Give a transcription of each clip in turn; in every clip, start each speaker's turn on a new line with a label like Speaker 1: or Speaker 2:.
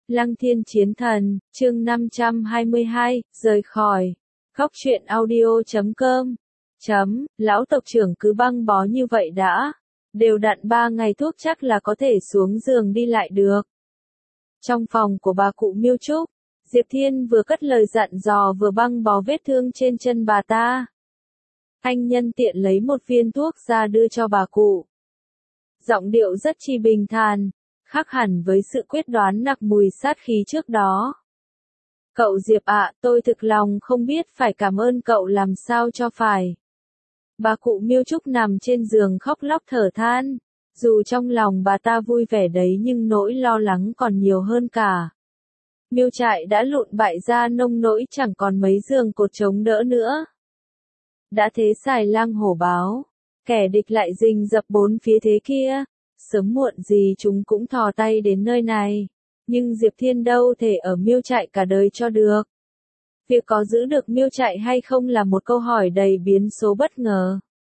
Speaker 1: Lăng Thiên Chiến Thần, chương 522, rời khỏi. Góc truyện audio.com. Lão tộc trưởng cứ băng bó như vậy đã. Đều đặn 3 ngày thuốc chắc là có thể xuống giường đi lại được. Trong phòng của bà cụ Miêu Trúc, Diệp Thiên vừa cất lời dặn dò vừa băng bó vết thương trên chân bà ta. Anh nhân tiện lấy một viên thuốc ra đưa cho bà cụ. Giọng điệu rất chi bình thản, khác hẳn với sự quyết đoán nặc mùi sát khí trước đó. Cậu Diệp ạ, tôi thực lòng không biết phải cảm ơn cậu làm sao cho phải. Bà cụ Miêu Trúc nằm trên giường khóc lóc thở than. Dù trong lòng bà ta vui vẻ đấy nhưng nỗi lo lắng còn nhiều hơn cả. Miêu trại đã lụn bại ra nông nỗi chẳng còn mấy giường cột chống đỡ nữa. Đã thế xài lang hổ báo, kẻ địch lại rình rập bốn phía thế kia. Sớm muộn gì chúng cũng thò tay đến nơi này. Nhưng Diệp Thiên đâu thể ở Miêu trại cả đời cho được. Việc có giữ được Miêu trại hay không là một câu hỏi đầy biến số bất ngờ.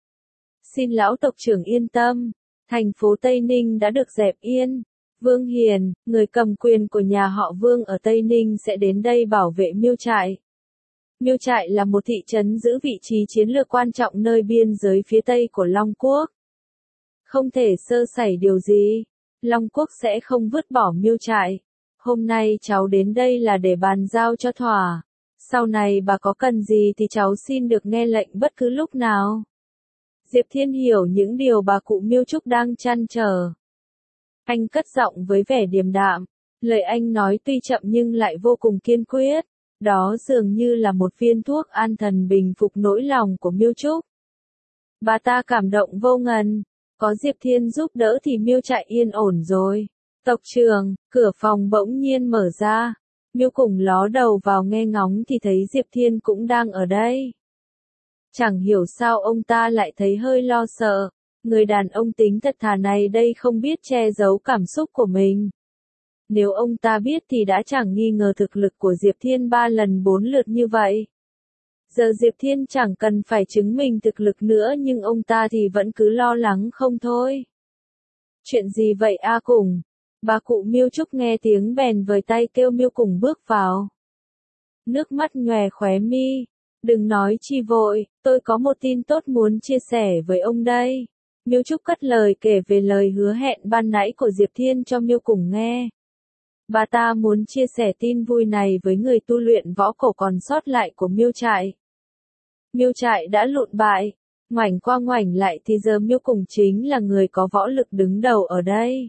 Speaker 1: Xin lão tộc trưởng yên tâm, thành phố Tây Ninh đã được dẹp yên. Vương Hiền, người cầm quyền của nhà họ Vương ở Tây Ninh sẽ đến đây bảo vệ Miêu trại. Miêu trại là một thị trấn giữ vị trí chiến lược quan trọng nơi biên giới phía Tây của Long Quốc. Không thể sơ sẩy điều gì, Long Quốc sẽ không vứt bỏ Miêu trại. Hôm nay cháu đến đây là để bàn giao cho thỏa. Sau này bà có cần gì thì cháu xin được nghe lệnh bất cứ lúc nào. Diệp Thiên hiểu những điều bà cụ Miêu Trúc đang trăn trở. Anh cất giọng với vẻ điềm đạm. Lời anh nói tuy chậm nhưng lại vô cùng kiên quyết. Đó dường như là một viên thuốc an thần bình phục nỗi lòng của Miêu Trúc. Bà ta cảm động vô ngần. Có Diệp Thiên giúp đỡ thì Miêu trại yên ổn rồi. Tộc trưởng, cửa phòng bỗng nhiên mở ra. Miêu cùng ló đầu vào nghe ngóng thì thấy Diệp Thiên cũng đang ở đây. Chẳng hiểu sao ông ta lại thấy hơi lo sợ. Người đàn ông tính thật thà này đây không biết che giấu cảm xúc của mình. Nếu ông ta biết thì đã chẳng nghi ngờ thực lực của Diệp Thiên 3 lần 4 lượt như vậy. Giờ Diệp Thiên chẳng cần phải chứng minh thực lực nữa nhưng ông ta thì vẫn cứ lo lắng không thôi. Chuyện gì vậy A Cùng? Bà cụ Miêu Trúc nghe tiếng bèn vời tay kêu Miêu Cùng bước vào. Nước mắt nhòe khóe mi. Đừng nói chi vội, tôi có một tin tốt muốn chia sẻ với ông đây. Miêu Trúc cất lời kể về lời hứa hẹn ban nãy của Diệp Thiên cho Miêu Cùng nghe. Bà ta muốn chia sẻ tin vui này với người tu luyện võ cổ còn sót lại của Miêu trại. Miêu trại đã lụn bại, ngoảnh qua ngoảnh lại thì giờ Miêu Cùng chính là người có võ lực đứng đầu ở đây.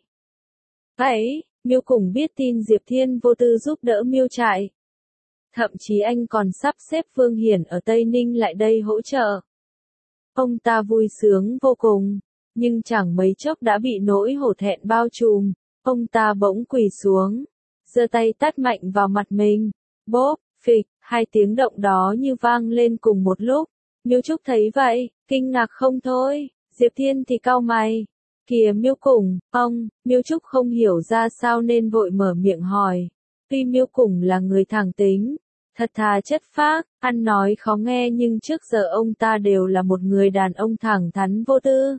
Speaker 1: Vậy, Miêu Cùng biết tin Diệp Thiên vô tư giúp đỡ Miêu trại. Thậm chí anh còn sắp xếp Vương Hiển ở Tây Ninh lại đây hỗ trợ. Ông ta vui sướng vô cùng, nhưng chẳng mấy chốc đã bị nỗi hổ thẹn bao trùm. Ông ta bỗng quỳ xuống, giơ tay tát mạnh vào mặt mình. Bốp, phịch, 2 tiếng động đó như vang lên cùng một lúc. Miêu Trúc thấy vậy, kinh ngạc không thôi. Diệp Thiên thì cau mày. Kìa Miêu Cùng, Miêu Trúc không hiểu ra sao nên vội mở miệng hỏi. Tuy Miêu Cùng là người thẳng tính, thật thà chất phác, ăn nói khó nghe nhưng trước giờ ông ta đều là một người đàn ông thẳng thắn vô tư.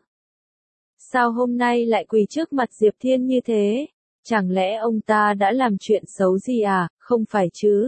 Speaker 1: Sao hôm nay lại quỳ trước mặt Diệp Thiên như thế? Chẳng lẽ ông ta đã làm chuyện xấu gì à? Không phải chứ?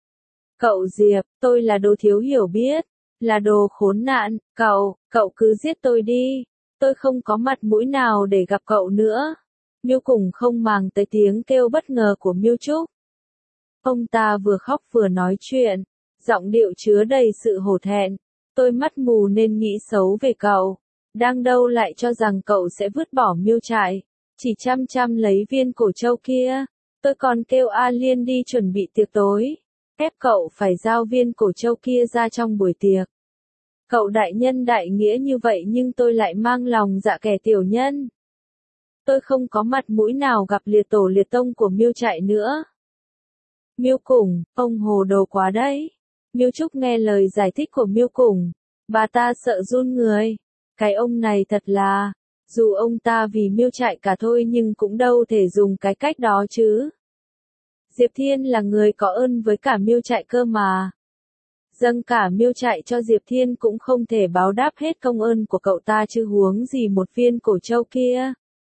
Speaker 1: Cậu Diệp, tôi là đồ thiếu hiểu biết, là đồ khốn nạn, cậu cứ giết tôi đi. Tôi không có mặt mũi nào để gặp cậu nữa. Miêu Cùng không màng tới tiếng kêu bất ngờ của Miêu Trúc. Ông ta vừa khóc vừa nói chuyện, giọng điệu chứa đầy sự hổ thẹn. Tôi mắt mù nên nghĩ xấu về cậu. Đang đâu lại cho rằng cậu sẽ vứt bỏ Miêu trại. Chỉ chăm lấy viên cổ trâu kia. Tôi còn kêu A Liên đi chuẩn bị tiệc tối. Ép cậu phải giao viên cổ trâu kia ra trong buổi tiệc. Cậu đại nhân đại nghĩa như vậy nhưng tôi lại mang lòng dạ kẻ tiểu nhân. Tôi không có mặt mũi nào gặp liệt tổ liệt tông của Miêu trại nữa. Miêu Cùng, ông hồ đồ quá đấy. Miêu Trúc nghe lời giải thích của Miêu Cùng. Bà ta sợ run người. Cái ông này thật là, dù ông ta vì Miêu trại cả thôi nhưng cũng đâu thể dùng cái cách đó chứ. Diệp Thiên là người có ơn với cả Miêu trại cơ mà. Dâng cả Miêu trại cho Diệp Thiên cũng không thể báo đáp hết công ơn của cậu ta chứ huống gì một viên cổ trâu kia.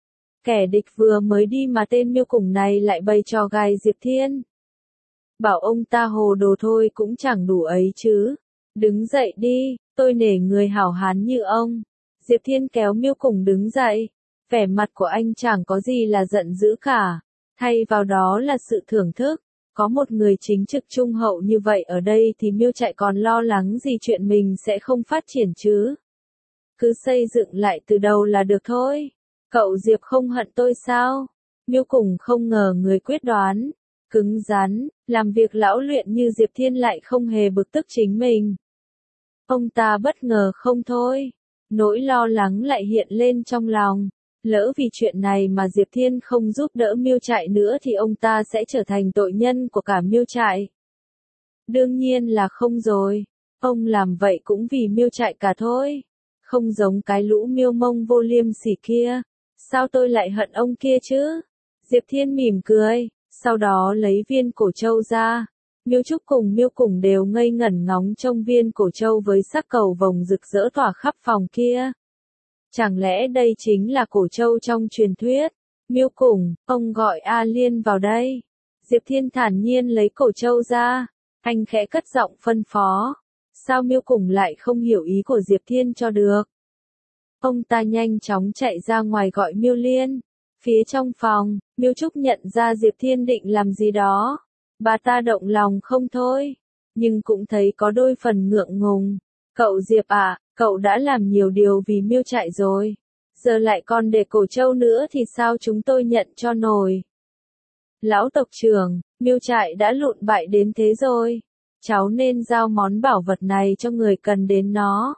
Speaker 1: Kẻ địch vừa mới đi mà tên Miêu Củng này lại bày trò gài Diệp Thiên. Bảo ông ta hồ đồ thôi cũng chẳng đủ ấy chứ. Đứng dậy đi, tôi nể người hảo hán như ông. Diệp Thiên kéo Miêu Củng đứng dậy. Vẻ mặt của anh chẳng có gì là giận dữ cả. Thay vào đó là sự thưởng thức. Có một người chính trực trung hậu như vậy ở đây thì Miêu Trại còn lo lắng gì chuyện mình sẽ không phát triển chứ. Cứ xây dựng lại từ đầu là được thôi. Cậu Diệp không hận tôi sao? Miêu Củng không ngờ người quyết đoán, cứng rắn, làm việc lão luyện như Diệp Thiên lại không hề bực tức chính mình. Ông ta bất ngờ không thôi. Nỗi lo lắng lại hiện lên trong lòng. Lỡ vì chuyện này mà Diệp Thiên không giúp đỡ Miêu Trại nữa thì ông ta sẽ trở thành tội nhân của cả Miêu Trại. Đương nhiên là không rồi. Ông làm vậy cũng vì Miêu Trại cả thôi. Không giống cái lũ Miêu Mông vô liêm sỉ kia. Sao tôi lại hận ông kia chứ? Diệp Thiên mỉm cười, sau đó lấy viên cổ trâu ra. Miêu Trúc cùng Miêu Củng đều ngây ngẩn ngóng trông viên cổ trâu với sắc cầu vồng rực rỡ tỏa khắp phòng kia. Chẳng lẽ đây chính là cổ trâu trong truyền thuyết? Miêu Củng, ông gọi A Liên vào đây. Diệp Thiên thản nhiên lấy cổ trâu ra. Anh khẽ cất giọng phân phó. Sao Miêu Củng lại không hiểu ý của Diệp Thiên cho được? Ông ta nhanh chóng chạy ra ngoài gọi Miêu Liên. Phía trong phòng, Miêu Trúc nhận ra Diệp Thiên định làm gì đó. Bà ta động lòng không thôi, nhưng cũng thấy có đôi phần ngượng ngùng. Cậu Diệp à, cậu đã làm nhiều điều vì Miêu Trại rồi. Giờ lại còn để cổ trâu nữa thì sao chúng tôi nhận cho nổi. Lão tộc trưởng, Miêu Trại đã lụn bại đến thế rồi. Cháu nên giao món bảo vật này cho người cần đến nó.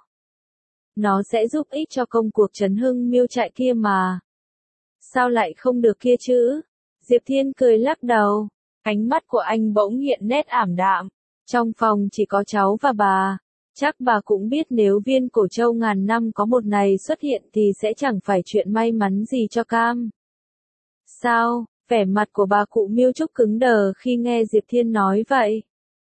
Speaker 1: Nó sẽ giúp ích cho công cuộc trấn hưng Miêu Trại kia mà. Sao lại không được kia chứ? Diệp Thiên cười lắc đầu. Ánh mắt của anh bỗng hiện nét ảm đạm. Trong phòng chỉ có cháu và bà. Chắc bà cũng biết nếu viên cổ trâu ngàn năm có một ngày xuất hiện thì sẽ chẳng phải chuyện may mắn gì cho cam. Sao? Vẻ mặt của bà cụ Miêu Trúc cứng đờ khi nghe Diệp Thiên nói vậy.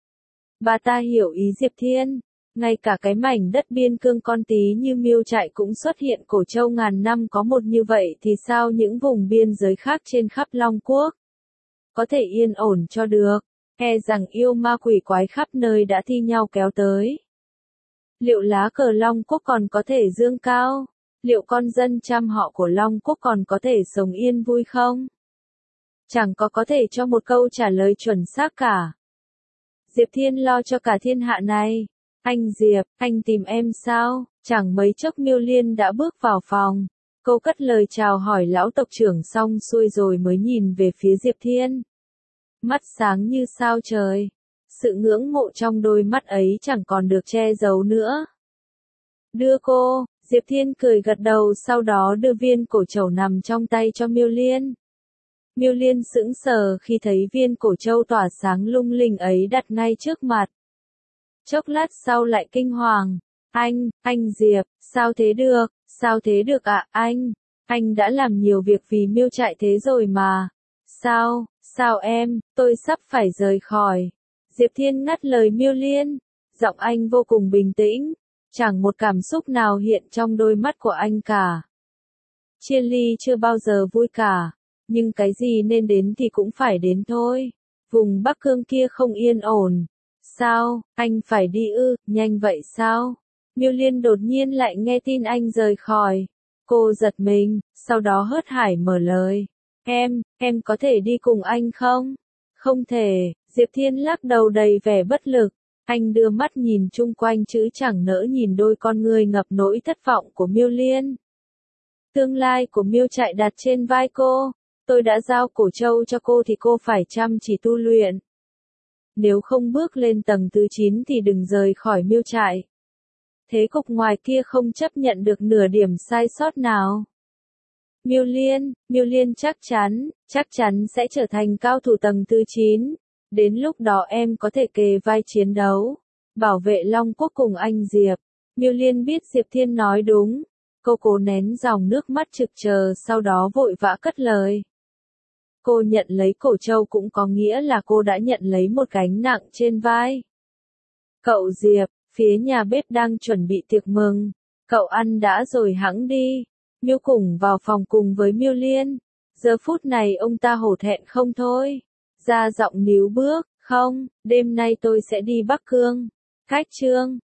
Speaker 1: Bà ta hiểu ý Diệp Thiên. Ngay cả cái mảnh đất biên cương con tí như Miêu Trại cũng xuất hiện cổ trâu ngàn năm có một như vậy thì sao những vùng biên giới khác trên khắp Long Quốc có thể yên ổn cho được, e rằng yêu ma quỷ quái khắp nơi đã thi nhau kéo tới. Liệu lá cờ Long Quốc còn có thể dương cao? Liệu con dân trăm họ của Long Quốc còn có thể sống yên vui không? Chẳng có thể cho một câu trả lời chuẩn xác cả. Diệp Thiên lo cho cả thiên hạ này. Anh Diệp, anh tìm em sao? Chẳng mấy chốc Miêu Liên đã bước vào phòng. Cô cất lời chào hỏi lão tộc trưởng xong xuôi rồi mới nhìn về phía Diệp Thiên. Mắt sáng như sao trời. Sự ngưỡng mộ trong đôi mắt ấy chẳng còn được che giấu nữa. Đưa cô, Diệp Thiên cười gật đầu sau đó đưa viên cổ trầu nằm trong tay cho Miêu Liên. Miêu Liên sững sờ khi thấy viên cổ trâu tỏa sáng lung linh ấy đặt ngay trước mặt. Chốc lát sau lại kinh hoàng. Anh Diệp, sao thế được ạ anh đã làm nhiều việc vì Miêu Trại thế rồi mà. Sao em, tôi sắp phải rời khỏi. Diệp Thiên ngắt lời Miêu Liên, giọng anh vô cùng bình tĩnh, chẳng một cảm xúc nào hiện trong đôi mắt của anh cả. Chia ly chưa bao giờ vui cả, nhưng cái gì nên đến thì cũng phải đến thôi. Vùng Bắc Cương kia không yên ổn. Sao, anh phải đi ư, nhanh vậy sao? Miêu Liên đột nhiên lại nghe tin anh rời khỏi. Cô giật mình, sau đó hớt hải mở lời. Em có thể đi cùng anh không? Không thể, Diệp Thiên lắc đầu đầy vẻ bất lực. Anh đưa mắt nhìn chung quanh chứ chẳng nỡ nhìn đôi con người ngập nỗi thất vọng của Miêu Liên. Tương lai của Miêu Trại đặt trên vai cô. Tôi đã giao cổ trâu cho cô thì cô phải chăm chỉ tu luyện. Nếu không bước lên tầng thứ 9 thì đừng rời khỏi Miêu Trại. Thế cục ngoài kia không chấp nhận được nửa điểm sai sót nào. Miêu Liên chắc chắn sẽ trở thành cao thủ tầng thứ 9. Đến lúc đó em có thể kề vai chiến đấu, bảo vệ Long Quốc cùng anh Diệp. Miêu Liên biết Diệp Thiên nói đúng. Cô cố nén dòng nước mắt trực chờ sau đó vội vã cất lời. Cô nhận lấy cổ trâu cũng có nghĩa là cô đã nhận lấy một gánh nặng trên vai. Cậu Diệp, phía nhà bếp đang chuẩn bị tiệc mừng. Cậu ăn đã rồi hẵng đi. Miêu Củng vào phòng cùng với Miêu Liên. Giờ phút này ông ta hổ thẹn không thôi. Ra giọng níu bước, không, đêm nay tôi sẽ đi Bắc Cương. Khách Trương,